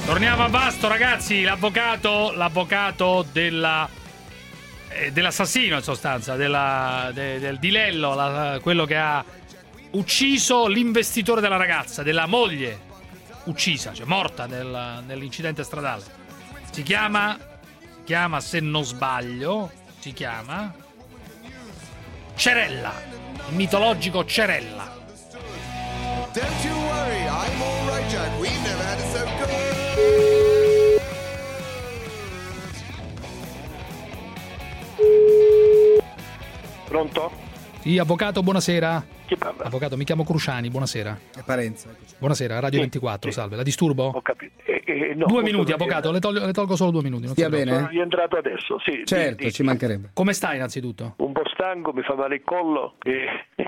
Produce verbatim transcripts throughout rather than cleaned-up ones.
Torniamo a Vasto, ragazzi. L'avvocato, l'avvocato della, eh, dell'assassino, in sostanza, della, de, del Di Lello, la, quello che ha ucciso l'investitore della ragazza, della moglie uccisa, cioè morta nel, nell'incidente stradale. Si chiama, si chiama, se non sbaglio, si chiama Cerella, il mitologico Cerella. Don't you worry, I'm all right, Jack. We've never had it so good. Pronto? Sì, avvocato, buonasera. Chi parla? Avvocato, mi chiamo Cruciani, buonasera. È Parenzo. Buonasera, Radio Sì, ventiquattro, sì. salve. La disturbo? Ho capito. Eh, eh, no, due posso minuti, dire- avvocato, le tolgo, le tolgo solo due minuti. Non Stia si preoccupi. bene? Sono rientrato adesso, sì. Certo, di- di- ci mancherebbe. Come stai innanzitutto? Un po' stanco, mi fa male il collo. E...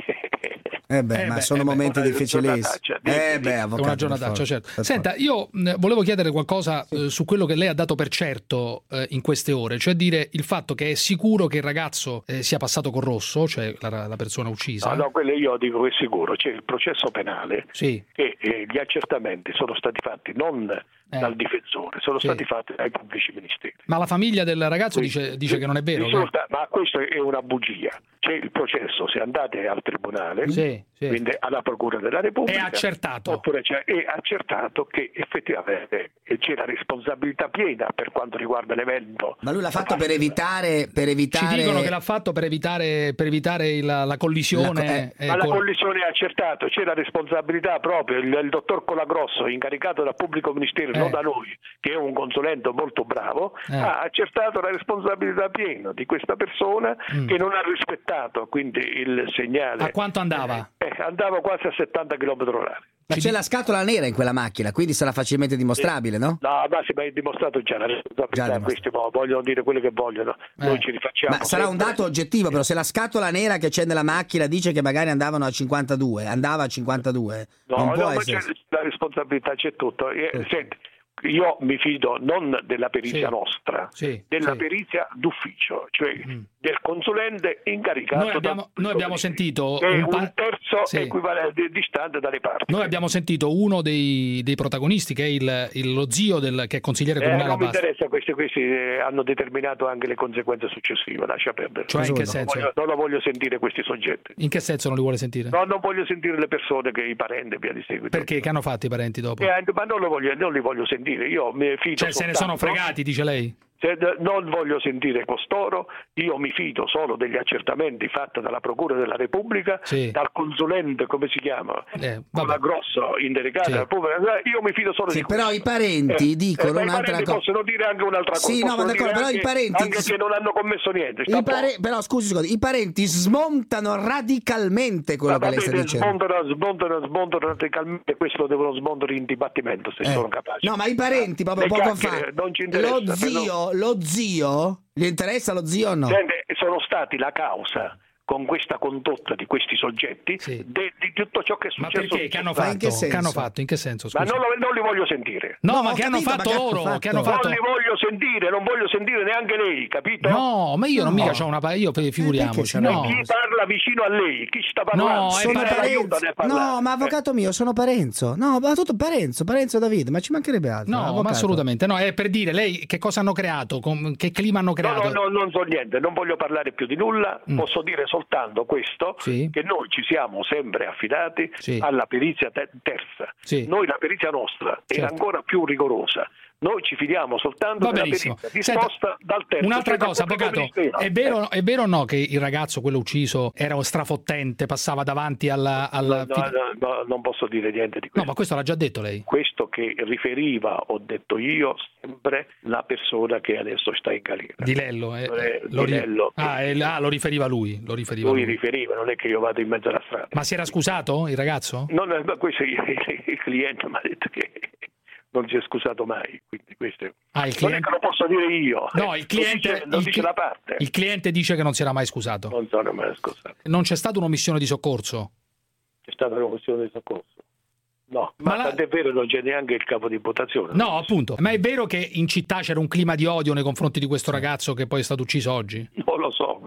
Eh beh, Eh ma beh, sono eh beh, momenti una difficilissimi. giornataccia, Eh dimmi, beh, dimmi. È avvocato. una per giornataccia, forza, certo. per Senta, io mh, volevo chiedere qualcosa eh, su quello che lei ha dato per certo eh, in queste ore, cioè dire il fatto che è sicuro che il ragazzo eh, sia passato con rosso, cioè la, la persona uccisa. No, no, quello io dico che è sicuro. C'è il processo penale Sì. e eh, gli accertamenti sono stati fatti non Eh. dal difensore, sono Sì. stati fatti dai pubblici ministeri. Ma la famiglia del ragazzo Quindi, dice, dice che non è vero. risulta- ma questo è una bugia. C'è il processo, se andate al tribunale, Sì, sì. quindi alla Procura della Repubblica, È accertato. oppure c'è, è accertato che effettivamente c'è la responsabilità piena per quanto riguarda l'evento. Ma lui l'ha fatto per evitare, per Ci evitare... dicono che l'ha fatto per evitare, per evitare il- la collisione. La- eh, Ma la con- collisione è accertato, c'è la responsabilità proprio, il, il dottor Colagrosso, incaricato dal pubblico ministero, Eh. non da noi, che è un consulente molto bravo, Eh. ha accertato la responsabilità piena di questa persona Mm. che non ha rispettato quindi il segnale. A quanto andava? Eh, andava quasi a settanta chilometri orari. Ma c'è la scatola nera in quella macchina, quindi sarà facilmente dimostrabile, no? No, ma si è dimostrato già la Già responsabilità, dimostrato. questi mo- vogliono dire quello che vogliono, noi Eh. ci rifacciamo. Ma sarà un sempre. dato oggettivo, però se la scatola nera che c'è nella macchina dice che magari andavano a cinquantadue, andava a cinquantadue, No, non no, può ma essere... c'è la responsabilità, c'è tutto. Eh, senti, io mi fido non della perizia Sì. nostra, Sì, della sì. perizia d'ufficio, cioè Mm. del consulente incaricato. Noi abbiamo- dal- noi abbiamo sentito che è un un, pa- terzo Sì. equivalente distante dalle parti. Noi abbiamo sentito uno dei, dei protagonisti che è il, il- lo zio del, che è consigliere Eh, comunale a non mi Vasto. interessa, questi, questi eh, hanno determinato anche le conseguenze successive, lascia perdere. Cioè, in che Cosa non, senso? voglio, non lo voglio sentire questi soggetti. In che senso non li vuole sentire? No, non voglio sentire le persone, che i parenti e via di seguito. Perché? Che hanno fatto i parenti dopo? Eh, ma non, lo voglio, non li voglio sentire, io mi fido Cioè, se ne soltanto- sono fregati, dice lei? Se non voglio sentire costoro, io mi fido solo degli accertamenti fatti dalla Procura della Repubblica, Sì. dal consulente, come si chiama, Eh, vabbè. Colagrosso, indiricato Sì. dalla Repubblica. Io mi fido solo Sì, di però questo. i parenti Eh, dicono eh, ma i un'altra parenti cosa. possono dire anche un'altra cosa. Sì, no, ma possono d'accordo, dire però i anche- parenti- anche che non hanno commesso niente. sta I a posto. pare- però scusi, scusi, i parenti smontano radicalmente quello Ma che lei sta vedete, dicendo. smontano, smontano, smontano radicalmente, questo lo devono smontare in dibattimento se Eh. sono capaci. No, ma i parenti proprio Le poco chiacchiere fa. non ci interessa, Lo però- zio, lo zio, gli interessa lo zio o no? Sente, sono stati la causa con questa condotta di questi soggetti Sì. de- di tutto ciò che è Ma successo. perché? Che hanno Ma in fatto? che senso? Che hanno fatto? In che senso? Ma Scusi? non, lo- non li voglio sentire. No, No, ma ho che hanno capito, ma fatto che hanno loro? fatto? Che hanno Non fatto? li voglio sentire, non voglio sentire neanche lei, capito? No, ma io non No. mica c'ho una pa- io figuriamoci, perché no. Chi parla vicino a lei? Chi sta parlando? No, è Sono pare- aiuta Parenzo. a parlare. No, ma avvocato mio, sono Parenzo. No, ma tutto Parenzo, Parenzo David, ma ci mancherebbe altro. No, avvocato. ma assolutamente no, è per dire lei che cosa hanno creato, con- che clima hanno No, creato. no, no, non so niente, non voglio parlare più di nulla, Mm. posso dire soltanto questo, Sì. che noi ci siamo sempre affidati Sì. alla perizia te- terza. Sì. Noi la perizia nostra è Certo. ancora più rigorosa. Noi ci fidiamo soltanto Va della benissimo. perizia Senta, disposta dal terzo. un'altra cioè dal cosa, pubblico avvocato, ministero. è vero, è vero o no che il ragazzo, quello ucciso, era strafottente, passava davanti alla... alla No, no, no, no, non posso dire niente di No, questo. ma questo l'ha già detto lei. Questo che riferiva, ho detto io, sempre la persona che adesso sta in galera. Di Lello. eh, Eh, lo, Di ri- Lello. ah, eh, ah, lo riferiva lui. Lo riferiva Lui lui. riferiva, non è che io vado in mezzo alla strada. Ma si era scusato il ragazzo? Non, ma questo il, il cliente mi ha detto che non si è scusato mai, quindi questo è- Ah, il non è cliente... che lo posso dire io. No, il Lo cliente, dice, lo il, dice cli- la parte. il cliente dice che non si era mai scusato. Non sono mai scusato. Non c'è stata un'omissione di soccorso? C'è stata una questione di soccorso. No, ma, Ma la- tant'è vero non c'è neanche il capo di imputazione. No, appunto. Ma è vero che in città c'era un clima di odio nei confronti di questo ragazzo che poi è stato ucciso oggi? Non lo so questo.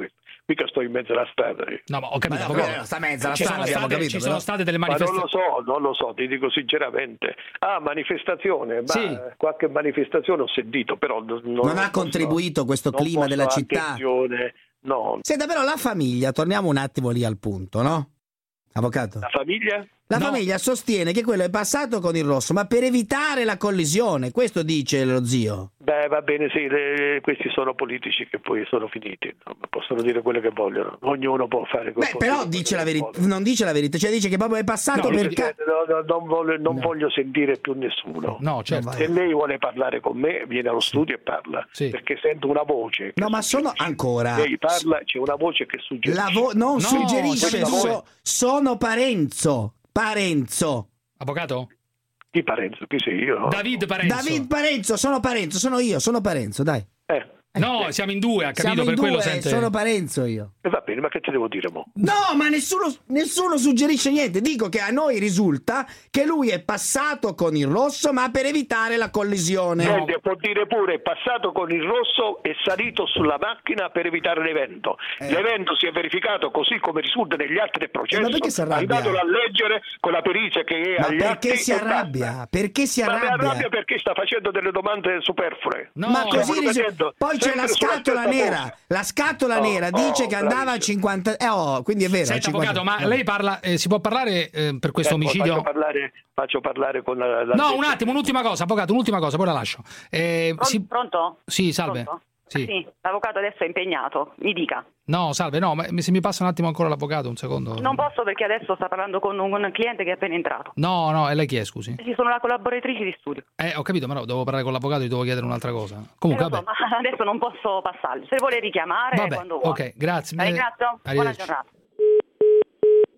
mica sto in mezzo alla strada. No, ma ho capito, Ma no, avvocato. no, sta mezza la ci strada, sono abbiamo state, capito, ci sono però. state delle Ma non lo manifestazioni. so, non lo so, ti dico sinceramente. Ah, manifestazione, ma Sì. qualche manifestazione ho sentito, però non, Non ha contribuito questo non clima posso, della città? attenzione, no. Senta, però la famiglia, torniamo un attimo lì al punto, no? Avvocato? La famiglia? La No. famiglia sostiene che quello è passato con il rosso, ma per evitare la collisione, questo dice lo zio. Beh, va bene, sì, le- questi sono politici che poi sono finiti, no? Possono dire quello che vogliono, ognuno può fare quello Beh, però dice la verità, non dice la verità, cioè dice che proprio è passato No, per lui- ca- No, no, non voglio, non No. voglio sentire più nessuno. No, certo. vai. Se lei vuole parlare con me, viene allo studio e parla, Sì. perché sento una voce. che No, ma sono suggerisce. ancora. Lei parla, c'è una voce che suggerisce. La vo- non No, suggerisce, siete due. so- sono Parenzo. Parenzo. Avvocato? Chi Parenzo? Chi sei io? David Parenzo. David Parenzo, sono Parenzo, sono io, sono Parenzo, dai. Eh, No, siamo in due, ha Siamo capito, in per quello due, sente. sono Parenzo io. e va bene, ma che ti devo dire mo? No, ma nessuno, nessuno suggerisce niente. Dico che a noi risulta che lui è passato con il rosso, ma per evitare la collisione. Senti, può dire pure è passato con il rosso e salito sulla macchina per evitare l'evento. Eh. L'evento si è verificato così come risulta negli atti del processo. Eh, ma perché si arrabbia? Andatelo a leggere con la perizia che è Ma agli perché atti si e arrabbia? basta. Perché si Ma mi arrabbia? arrabbia perché sta facendo delle domande superflue. No, Ma così stiamo risu- ripetendo poi c'è la sempre sulla scatola stessa nera. cosa. La scatola Oh, nera dice oh, che andava a bravissimo. cinquanta. Eh, oh, quindi è vero. Senta, a cinquanta avvocato, ma Vabbè. lei parla, eh, si può parlare eh, per questo Ecco, omicidio? Faccio parlare, faccio parlare con la, la No, un attimo, un'ultima cosa, avvocato, un'ultima cosa, poi la lascio. Eh, Pronto? si- Pronto? Sì, salve. Pronto? Sì. l'avvocato adesso è impegnato, mi dica. No, salve, no, ma se mi passa un attimo ancora l'avvocato, un secondo. Non posso perché adesso sta parlando con un, un cliente che è appena entrato. No, no, e lei chi è, scusi? Sì, sono la collaboratrice di studio. Eh, ho capito, ma no, devo parlare con l'avvocato, gli devo chiedere un'altra cosa. Comunque, Eh, lo so, vabbè. ma adesso non posso passargli. Se vuole richiamare Vabbè, quando vuole. ok, grazie. La ringrazio. Buona Arrivederci. giornata.